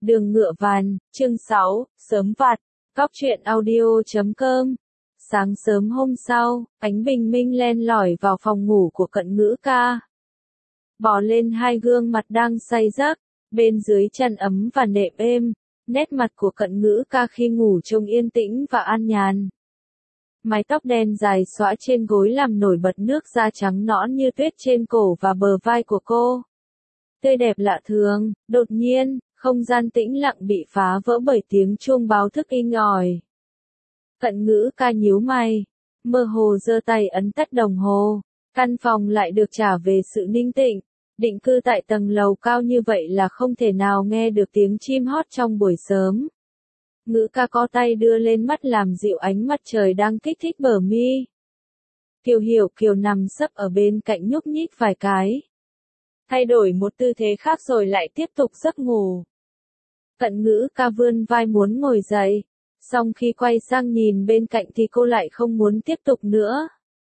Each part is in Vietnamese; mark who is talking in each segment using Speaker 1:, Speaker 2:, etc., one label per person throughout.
Speaker 1: Đường Ngựa Vàn, chương 6, sớm vặt, cóc truyện audio.com. Sáng sớm hôm sau, ánh bình minh len lỏi vào phòng ngủ của Cận Ngữ ca. Bò lên hai gương mặt đang say giấc, bên dưới chăn ấm và nệm êm, nét mặt của Cận Ngữ ca khi ngủ trông yên tĩnh và an nhàn. Mái tóc đen dài xõa trên gối làm nổi bật nước da trắng nõn như tuyết trên cổ và bờ vai của cô. Tươi đẹp lạ thường, đột nhiên, không gian tĩnh lặng bị phá vỡ bởi tiếng chuông báo thức inh ỏi. Cận Ngữ ca nhíu mày, mơ hồ giơ tay ấn tắt đồng hồ, căn phòng lại được trả về sự ninh tĩnh. Định cư tại tầng lầu cao như vậy là không thể nào nghe được tiếng chim hót trong buổi sớm. Ngữ ca co tay đưa lên mắt làm dịu ánh mặt trời đang kích thích bờ mi. Kiều nằm sấp ở bên cạnh nhúc nhích vài cái. Thay đổi một tư thế khác rồi lại tiếp tục giấc ngủ. Cận Ngữ ca vươn vai muốn ngồi dậy, song khi quay sang nhìn bên cạnh thì cô lại không muốn tiếp tục nữa.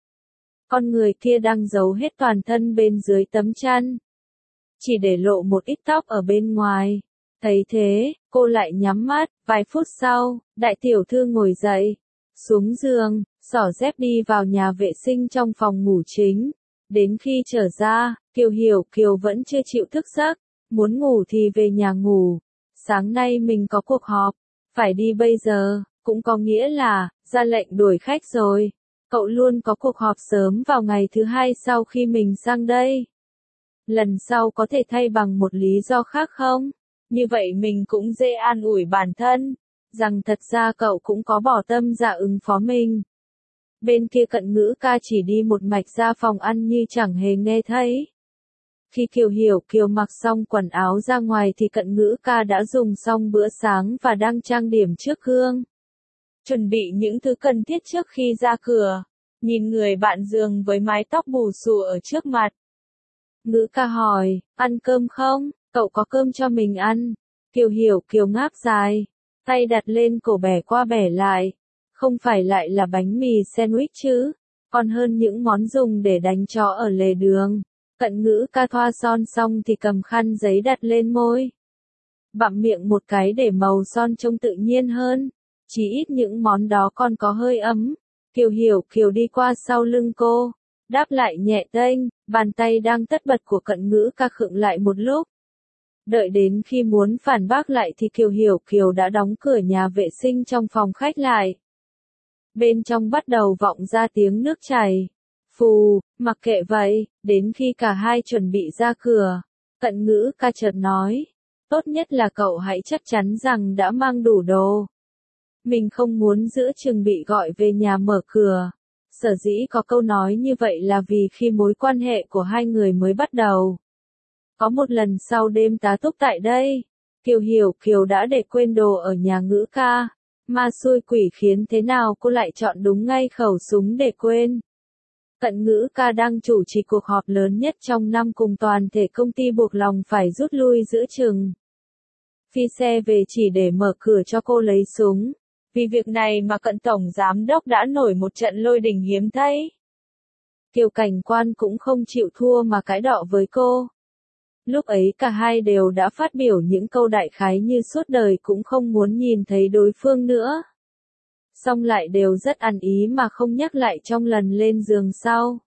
Speaker 1: Con người kia đang giấu hết toàn thân bên dưới tấm chăn, chỉ để lộ một ít tóc ở bên ngoài. Thấy thế, cô lại nhắm mắt. Vài phút sau, đại tiểu thư ngồi dậy, xuống giường, xỏ dép đi vào nhà vệ sinh trong phòng ngủ chính. Đến khi trở ra, Kiều vẫn chưa chịu thức giấc, muốn ngủ thì về nhà ngủ. Sáng nay mình có cuộc họp, phải đi bây giờ, cũng có nghĩa là, ra lệnh đuổi khách rồi. Cậu luôn có cuộc họp sớm vào ngày thứ hai sau khi mình sang đây. Lần sau có thể thay bằng một lý do khác không? Như vậy mình cũng dễ an ủi bản thân, rằng thật ra cậu cũng có bỏ tâm dạ ứng phó mình. Bên kia Cận Ngữ ca chỉ đi một mạch ra phòng ăn như chẳng hề nghe thấy. Khi Kiều mặc xong quần áo ra ngoài thì Cận Ngữ ca đã dùng xong bữa sáng và đang trang điểm trước gương. Chuẩn bị những thứ cần thiết trước khi ra cửa, nhìn người bạn giường với mái tóc bù xù ở trước mặt. Ngữ ca hỏi, ăn cơm không? Cậu có cơm cho mình ăn. Kiều ngáp dài, tay đặt lên cổ bẻ qua bẻ lại. Không phải lại là bánh mì sandwich chứ, còn hơn những món dùng để đánh chó ở lề đường. Cận Ngữ ca thoa son xong thì cầm khăn giấy đặt lên môi. Bặm miệng một cái để màu son trông tự nhiên hơn. Chỉ ít những món đó còn có hơi ấm. Kiều đi qua sau lưng cô, đáp lại nhẹ tênh, bàn tay đang tất bật của Cận Ngữ ca khựng lại một lúc. Đợi đến khi muốn phản bác lại thì Kiều đã đóng cửa nhà vệ sinh trong phòng khách lại. Bên trong bắt đầu vọng ra tiếng nước chảy. Phù, mặc kệ vậy, đến khi cả hai chuẩn bị ra cửa, Cận Ngữ ca chợt nói, tốt nhất là cậu hãy chắc chắn rằng đã mang đủ đồ. Mình không muốn giữa chừng bị gọi về nhà mở cửa. Sở dĩ có câu nói như vậy là vì khi mối quan hệ của hai người mới bắt đầu. Có một lần sau đêm tá túc tại đây, Kiều đã để quên đồ ở nhà Ngữ ca. Ma xui quỷ khiến thế nào cô lại chọn đúng ngay khẩu súng để quên. Cận Ngữ ca đang chủ trì cuộc họp lớn nhất trong năm cùng toàn thể công ty buộc lòng phải rút lui giữa chừng. Phi xe về chỉ để mở cửa cho cô lấy súng. Vì việc này mà Cận tổng giám đốc đã nổi một trận lôi đình hiếm thấy. Kiều cảnh quan cũng không chịu thua mà cãi đọ với cô. Lúc ấy cả hai đều đã phát biểu những câu đại khái như suốt đời cũng không muốn nhìn thấy đối phương nữa. Song lại đều rất ăn ý mà không nhắc lại trong lần lên giường sau.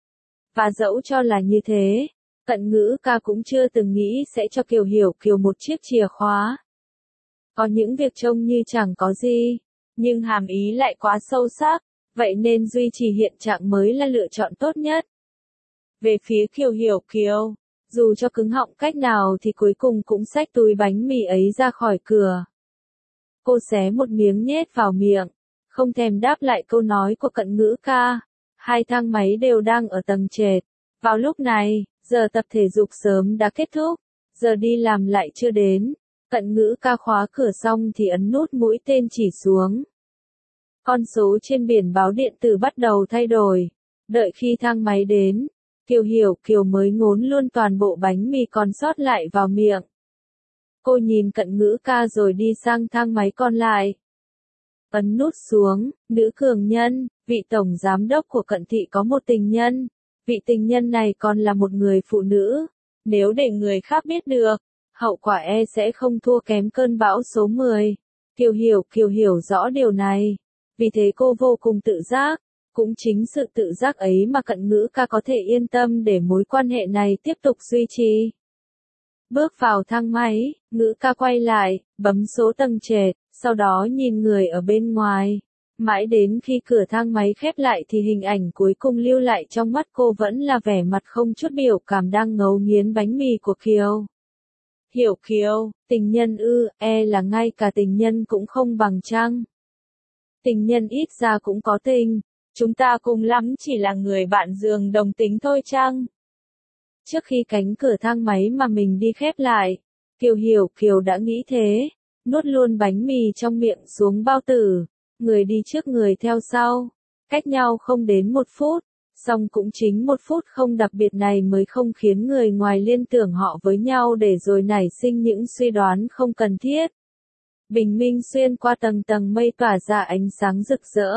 Speaker 1: Và dẫu cho là như thế, Cận Ngữ ca cũng chưa từng nghĩ sẽ cho Kiều một chiếc chìa khóa. Có những việc trông như chẳng có gì, nhưng hàm ý lại quá sâu sắc, vậy nên duy trì hiện trạng mới là lựa chọn tốt nhất. Về phía Kiều, dù cho cứng họng cách nào thì cuối cùng cũng xách túi bánh mì ấy ra khỏi cửa. Cô xé một miếng nhét vào miệng, không thèm đáp lại câu nói của Cận Ngữ ca. Hai thang máy đều đang ở tầng trệt. Vào lúc này, giờ tập thể dục sớm đã kết thúc, giờ đi làm lại chưa đến. Cận Ngữ ca khóa cửa xong thì ấn nút mũi tên chỉ xuống. Con số trên biển báo điện tử bắt đầu thay đổi. Đợi khi thang máy đến, Kiều mới ngốn luôn toàn bộ bánh mì còn sót lại vào miệng. Cô nhìn Cận Ngữ ca rồi đi sang thang máy còn lại. Ấn nút xuống, nữ cường nhân, vị tổng giám đốc của Cận thị có một tình nhân. Vị tình nhân này còn là một người phụ nữ. Nếu để người khác biết được, hậu quả sẽ không thua kém cơn bão số 10. Kiều hiểu rõ điều này. Vì thế cô vô cùng tự giác. Cũng chính sự tự giác ấy mà Cận Ngữ ca có thể yên tâm để mối quan hệ này tiếp tục duy trì. Bước vào thang máy, Ngữ ca quay lại, bấm số tầng trệt, sau đó nhìn người ở bên ngoài. Mãi đến khi cửa thang máy khép lại thì hình ảnh cuối cùng lưu lại trong mắt cô vẫn là vẻ mặt không chút biểu cảm đang ngấu nghiến bánh mì của Kiều. Hiểu Kiều, tình nhân là ngay cả tình nhân cũng không bằng chăng? Tình nhân ít ra cũng có tình, chúng ta cùng lắm chỉ là người bạn giường đồng tính thôi chăng? Trước khi cánh cửa thang máy mà mình đi khép lại, Kiều đã nghĩ thế, nuốt luôn bánh mì trong miệng xuống bao tử, người đi trước người theo sau, cách nhau không đến 1 phút, song cũng chính 1 phút không đặc biệt này mới không khiến người ngoài liên tưởng họ với nhau để rồi nảy sinh những suy đoán không cần thiết. Bình minh xuyên qua tầng tầng mây tỏa ra ánh sáng rực rỡ.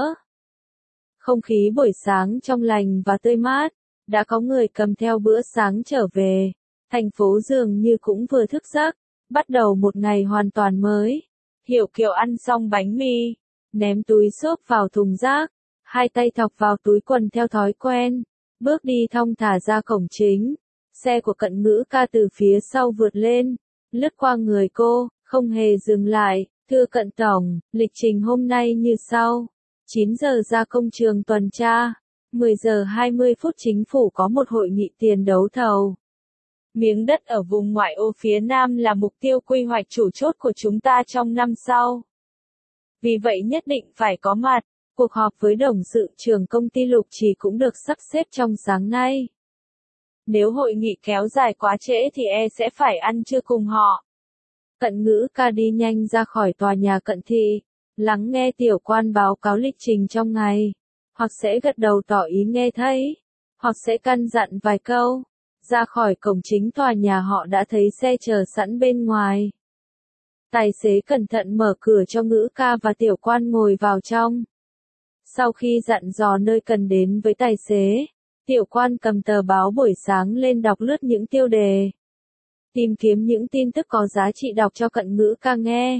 Speaker 1: Không khí buổi sáng trong lành và tươi mát, đã có người cầm theo bữa sáng trở về. Thành phố dường như cũng vừa thức giấc, bắt đầu một ngày hoàn toàn mới. Hiểu Kiều ăn xong bánh mì, ném túi xốp vào thùng rác, hai tay thọc vào túi quần theo thói quen, bước đi thong thả ra cổng chính. Xe của Cận Ngữ ca từ phía sau vượt lên, lướt qua người cô, không hề dừng lại. Thưa Cận Tổng, lịch trình hôm nay như sau. 9 giờ ra công trường tuần tra, 10 giờ 20 phút chính phủ có một hội nghị tiền đấu thầu. Miếng đất ở vùng ngoại ô phía Nam là mục tiêu quy hoạch chủ chốt của chúng ta trong năm sau. Vì vậy nhất định phải có mặt. Cuộc họp với董sự trưởng công ty Lục Trì cũng được sắp xếp trong sáng nay. Nếu hội nghị kéo dài quá trễ thì sẽ phải ăn trưa cùng họ. Cận Ngữ ca đi nhanh ra khỏi tòa nhà Cận thị, lắng nghe tiểu quan báo cáo lịch trình trong ngày, hoặc sẽ gật đầu tỏ ý nghe thấy, hoặc sẽ căn dặn vài câu. Ra khỏi cổng chính tòa nhà họ đã thấy xe chờ sẵn bên ngoài. Tài xế cẩn thận mở cửa cho Ngữ ca và tiểu quan ngồi vào trong. Sau khi dặn dò nơi cần đến với tài xế, tiểu quan cầm tờ báo buổi sáng lên đọc lướt những tiêu đề. Tìm kiếm những tin tức có giá trị đọc cho Cận Ngữ ca nghe.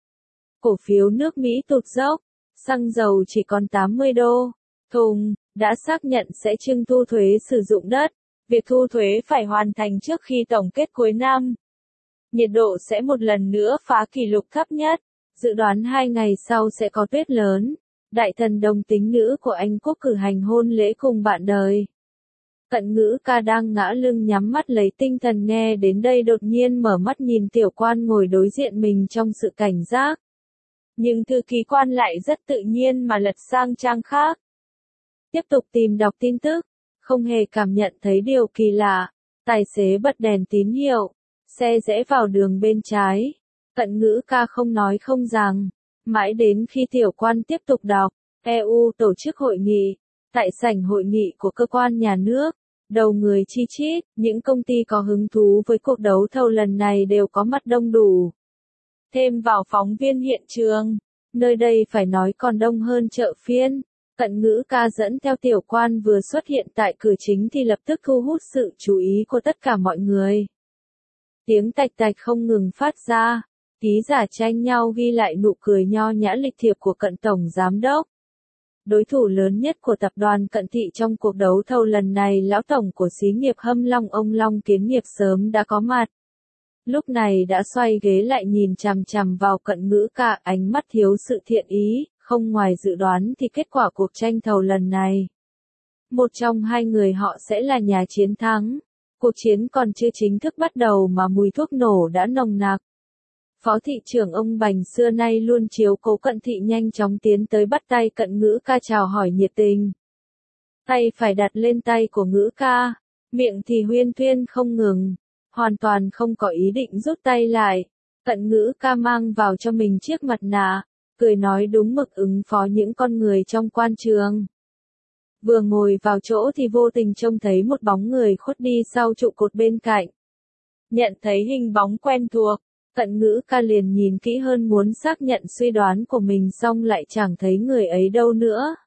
Speaker 1: Cổ phiếu nước Mỹ tụt dốc, xăng dầu chỉ còn 80 đô thùng, đã xác nhận sẽ trưng thu thuế sử dụng đất. Việc thu thuế phải hoàn thành trước khi tổng kết cuối năm. Nhiệt độ sẽ một lần nữa phá kỷ lục thấp nhất, dự đoán 2 ngày sau sẽ có tuyết lớn. Đại thần đồng tính nữ của Anh Quốc cử hành hôn lễ cùng bạn đời. Cận Ngữ ca đang ngã lưng nhắm mắt lấy tinh thần nghe đến đây đột nhiên mở mắt nhìn tiểu quan ngồi đối diện mình trong sự cảnh giác. Nhưng thư ký quan lại rất tự nhiên mà lật sang trang khác. Tiếp tục tìm đọc tin tức, không hề cảm nhận thấy điều kỳ lạ. Tài xế bật đèn tín hiệu, xe rẽ vào đường bên trái. Cận Ngữ ca không nói không rằng, mãi đến khi tiểu quan tiếp tục đọc, EU tổ chức hội nghị. Tại sảnh hội nghị của cơ quan nhà nước, đầu người chi chít, những công ty có hứng thú với cuộc đấu thầu lần này đều có mặt đông đủ. Thêm vào phóng viên hiện trường, nơi đây phải nói còn đông hơn chợ phiên. Cận Ngữ ca dẫn theo tiểu quan vừa xuất hiện tại cửa chính thì lập tức thu hút sự chú ý của tất cả mọi người. Tiếng tạch tạch không ngừng phát ra, ký giả tranh nhau ghi lại nụ cười nho nhã lịch thiệp của Cận tổng giám đốc. Đối thủ lớn nhất của tập đoàn Cận thị trong cuộc đấu thầu lần này, lão tổng của xí nghiệp Hâm Long ông Long Kiến Nghiệp sớm đã có mặt. Lúc này đã xoay ghế lại nhìn chằm chằm vào Cận Ngữ ca, ánh mắt thiếu sự thiện ý. Không ngoài dự đoán thì kết quả cuộc tranh thầu lần này, một trong hai người họ sẽ là nhà chiến thắng. Cuộc chiến còn chưa chính thức bắt đầu mà mùi thuốc nổ đã nồng nặc. Phó thị trưởng ông Bành xưa nay luôn chiếu cố Cận thị nhanh chóng tiến tới bắt tay Cận Ngữ ca chào hỏi nhiệt tình. Tay phải đặt lên tay của Ngữ ca, miệng thì huyên thuyên không ngừng, hoàn toàn không có ý định rút tay lại. Cận Ngữ ca mang vào cho mình chiếc mặt nạ, cười nói đúng mực ứng phó những con người trong quan trường. Vừa ngồi vào chỗ thì vô tình trông thấy một bóng người khuất đi sau trụ cột bên cạnh. Nhận thấy hình bóng quen thuộc, Cận Ngữ ca liền nhìn kỹ hơn muốn xác nhận suy đoán của mình xong lại chẳng thấy người ấy đâu nữa.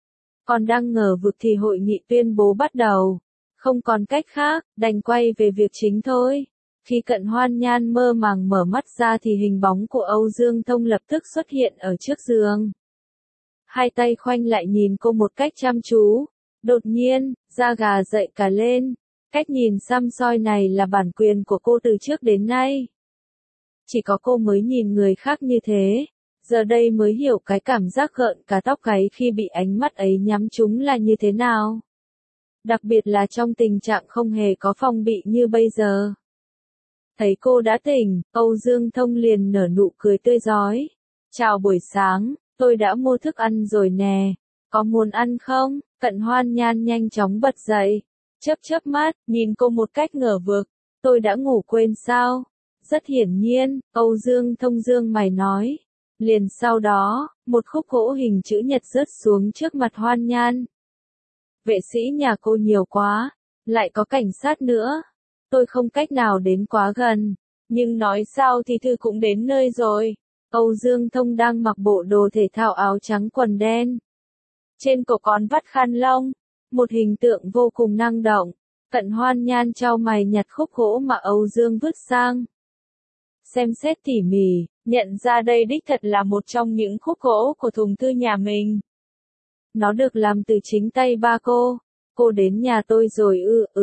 Speaker 1: Còn đang ngờ vực thì hội nghị tuyên bố bắt đầu. Không còn cách khác, đành quay về việc chính thôi. Khi Cận Hoan Nhan mơ màng mở mắt ra thì hình bóng của Âu Dương Thông lập tức xuất hiện ở trước giường. Hai tay khoanh lại nhìn cô một cách chăm chú. Đột nhiên, da gà dậy cả lên. Cách nhìn săm soi này là bản quyền của cô từ trước đến nay. Chỉ có cô mới nhìn người khác như thế. Giờ đây mới hiểu cái cảm giác gợn cả tóc gáy khi bị ánh mắt ấy nhắm trúng là như thế nào. Đặc biệt là trong tình trạng không hề có phòng bị như bây giờ. Thấy cô đã tỉnh, Âu Dương Thông liền nở nụ cười tươi rói. Chào buổi sáng, tôi đã mua thức ăn rồi nè. Có muốn ăn không? Cận Hoan Nhan nhanh chóng bật dậy. Chớp mắt, nhìn cô một cách ngờ vực. Tôi đã ngủ quên sao? Rất hiển nhiên, Âu Dương Thông dương mày nói. Liền sau đó, một khúc gỗ hình chữ nhật rớt xuống trước mặt Hoan Nhan. Vệ sĩ nhà cô nhiều quá, lại có cảnh sát nữa. Tôi không cách nào đến quá gần, nhưng nói sao thì Thư cũng đến nơi rồi. Âu Dương Thông đang mặc bộ đồ thể thao áo trắng quần đen. Trên cổ còn vắt khăn lông, một hình tượng vô cùng năng động. Cận Hoan Nhan chau mày nhặt khúc gỗ mà Âu Dương vứt sang. Xem xét tỉ mỉ, nhận ra đây đích thật là một trong những khúc gỗ của thùng Thư nhà mình. Nó được làm từ chính tay ba cô. Cô đến nhà tôi rồi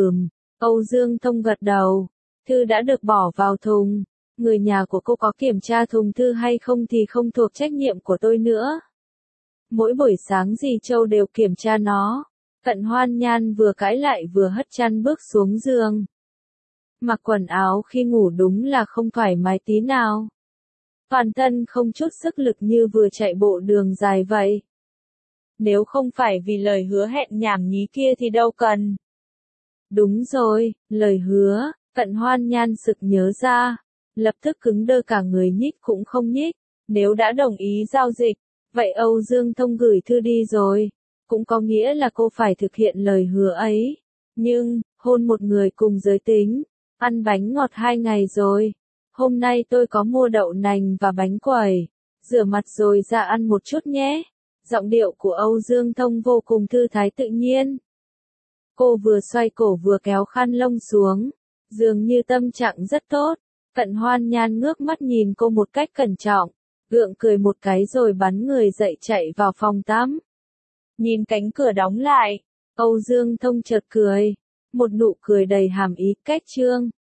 Speaker 1: Âu Dương Thông gật đầu. Thư đã được bỏ vào thùng. Người nhà của cô có kiểm tra thùng thư hay không thì không thuộc trách nhiệm của tôi nữa. Mỗi buổi sáng dì Châu đều kiểm tra nó. Cận Hoan Nhan vừa cãi lại vừa hất chăn bước xuống giường. Mặc quần áo khi ngủ đúng là không thoải mái tí nào. Toàn thân không chút sức lực như vừa chạy bộ đường dài vậy. Nếu không phải vì lời hứa hẹn nhảm nhí kia thì đâu cần. Đúng rồi, lời hứa, Cận Hoan Nhan sực nhớ ra. Lập tức cứng đơ cả người, nhích cũng không nhích. Nếu đã đồng ý giao dịch, vậy Âu Dương Thông gửi thư đi rồi. Cũng có nghĩa là cô phải thực hiện lời hứa ấy. Nhưng, hôn một người cùng giới tính, ăn bánh ngọt 2 ngày rồi. Hôm nay tôi có mua đậu nành và bánh quẩy. Rửa mặt rồi ra ăn một chút nhé. Giọng điệu của Âu Dương Thông vô cùng thư thái tự nhiên. Cô vừa xoay cổ vừa kéo khăn lông xuống. Dường như tâm trạng rất tốt. Cận Hoan Nhan ngước mắt nhìn cô một cách cẩn trọng. Gượng cười một cái rồi bắn người dậy chạy vào phòng tắm. Nhìn cánh cửa đóng lại. Âu Dương Thông chợt cười. Một nụ cười đầy hàm ý, cách trương.